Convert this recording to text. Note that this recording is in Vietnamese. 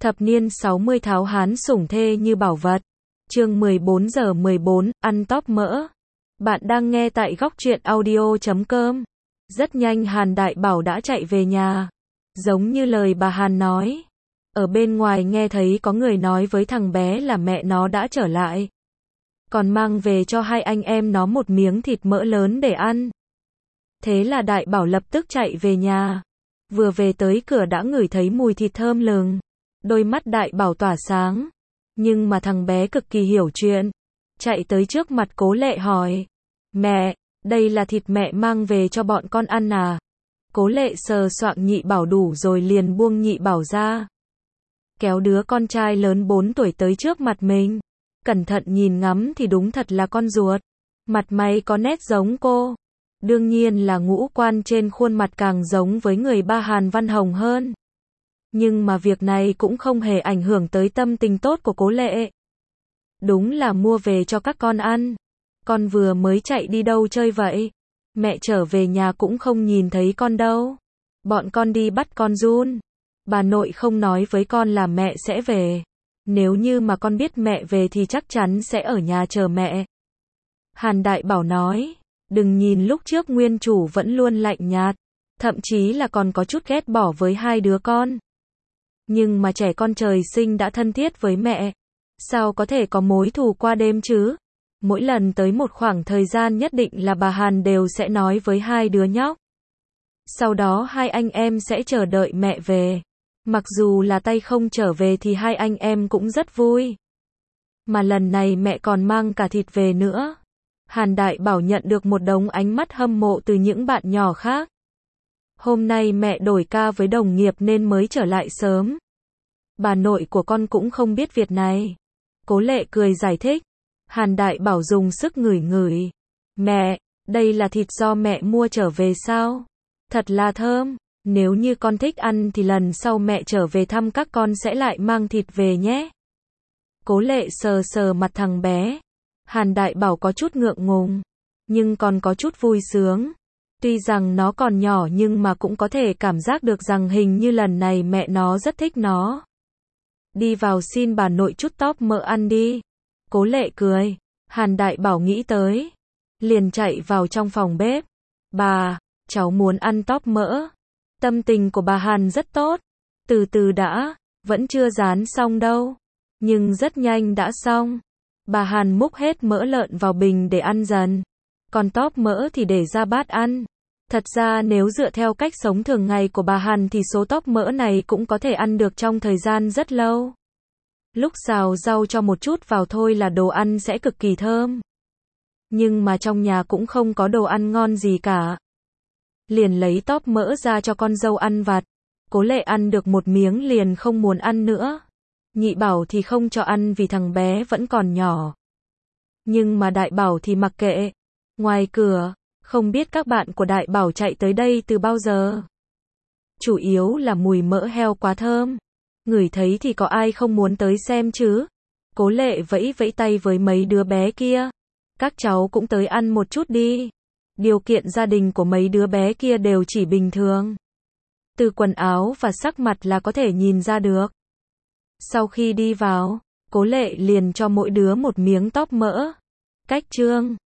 Thập niên 60 tháo hán sủng thê như bảo vật. Chương 14 giờ 14, ăn tóp mỡ. Bạn đang nghe tại góc truyện audio.com. Rất nhanh Hàn Đại Bảo đã chạy về nhà. Giống như lời bà Hàn nói. Ở bên ngoài nghe thấy có người nói với thằng bé là mẹ nó đã trở lại. Còn mang về cho hai anh em nó một miếng thịt mỡ lớn để ăn. Thế là Đại Bảo lập tức chạy về nhà. Vừa về tới cửa đã ngửi thấy mùi thịt thơm lừng. Đôi mắt Đại Bảo tỏa sáng. Nhưng mà thằng bé cực kỳ hiểu chuyện. Chạy tới trước mặt Cố Lệ hỏi. Mẹ, đây là thịt mẹ mang về cho bọn con ăn à? Cố Lệ sờ soạng Nhị Bảo đủ rồi liền buông Nhị Bảo ra. Kéo đứa con trai lớn 4 tuổi tới trước mặt mình. Cẩn thận nhìn ngắm thì đúng thật là con ruột. Mặt mày có nét giống cô. Đương nhiên là ngũ quan trên khuôn mặt càng giống với người ba Hàn Văn Hồng hơn. Nhưng mà việc này cũng không hề ảnh hưởng tới tâm tình tốt của Cố Lệ. Đúng là mua về cho các con ăn. Con vừa mới chạy đi đâu chơi vậy? Mẹ trở về nhà cũng không nhìn thấy con đâu. Bọn con đi bắt con giun. Bà nội không nói với con là mẹ sẽ về. Nếu như mà con biết mẹ về thì chắc chắn sẽ ở nhà chờ mẹ. Hàn Đại Bảo nói, đừng nhìn lúc trước nguyên chủ vẫn luôn lạnh nhạt, thậm chí là còn có chút ghét bỏ với hai đứa con. Nhưng mà trẻ con trời sinh đã thân thiết với mẹ. Sao có thể có mối thù qua đêm chứ? Mỗi lần tới một khoảng thời gian nhất định là bà Hàn đều sẽ nói với hai đứa nhóc. Sau đó hai anh em sẽ chờ đợi mẹ về. Mặc dù là tay không trở về thì hai anh em cũng rất vui. Mà lần này mẹ còn mang cả thịt về nữa. Hàn Đại Bảo nhận được một đống ánh mắt hâm mộ từ những bạn nhỏ khác. Hôm nay mẹ đổi ca với đồng nghiệp nên mới trở lại sớm. Bà nội của con cũng không biết việc này. Cố Lệ cười giải thích. Hàn Đại Bảo dùng sức ngửi ngửi. Mẹ, đây là thịt do mẹ mua trở về sao? Thật là thơm. Nếu như con thích ăn thì lần sau mẹ trở về thăm các con sẽ lại mang thịt về nhé. Cố Lệ sờ sờ mặt thằng bé. Hàn Đại Bảo có chút ngượng ngùng. Nhưng còn có chút vui sướng. Tuy rằng nó còn nhỏ nhưng mà cũng có thể cảm giác được rằng hình như lần này mẹ nó rất thích nó. Đi vào xin bà nội chút tóp mỡ ăn đi. Cố Lệ cười. Hàn Đại Bảo nghĩ tới. Liền chạy vào trong phòng bếp. Bà, cháu muốn ăn tóp mỡ. Tâm tình của bà Hàn rất tốt. Từ từ đã, vẫn chưa rán xong đâu. Nhưng rất nhanh đã xong. Bà Hàn múc hết mỡ lợn vào bình để ăn dần. Còn tóp mỡ thì để ra bát ăn. Thật ra nếu dựa theo cách sống thường ngày của bà Hàn thì số tóp mỡ này cũng có thể ăn được trong thời gian rất lâu. Lúc xào rau cho một chút vào thôi là đồ ăn sẽ cực kỳ thơm. Nhưng mà trong nhà cũng không có đồ ăn ngon gì cả. Liền lấy tóp mỡ ra cho con dâu ăn vặt. Cố Lệ ăn được một miếng liền không muốn ăn nữa. Nhị Bảo thì không cho ăn vì thằng bé vẫn còn nhỏ. Nhưng mà Đại Bảo thì mặc kệ. Ngoài cửa, không biết các bạn của Đại Bảo chạy tới đây từ bao giờ. Chủ yếu là mùi mỡ heo quá thơm. Ngửi thấy thì có ai không muốn tới xem chứ. Cố Lệ vẫy vẫy tay với mấy đứa bé kia. Các cháu cũng tới ăn một chút đi. Điều kiện gia đình của mấy đứa bé kia đều chỉ bình thường. Từ quần áo và sắc mặt là có thể nhìn ra được. Sau khi đi vào, Cố Lệ liền cho mỗi đứa một miếng tóp mỡ. Cách chương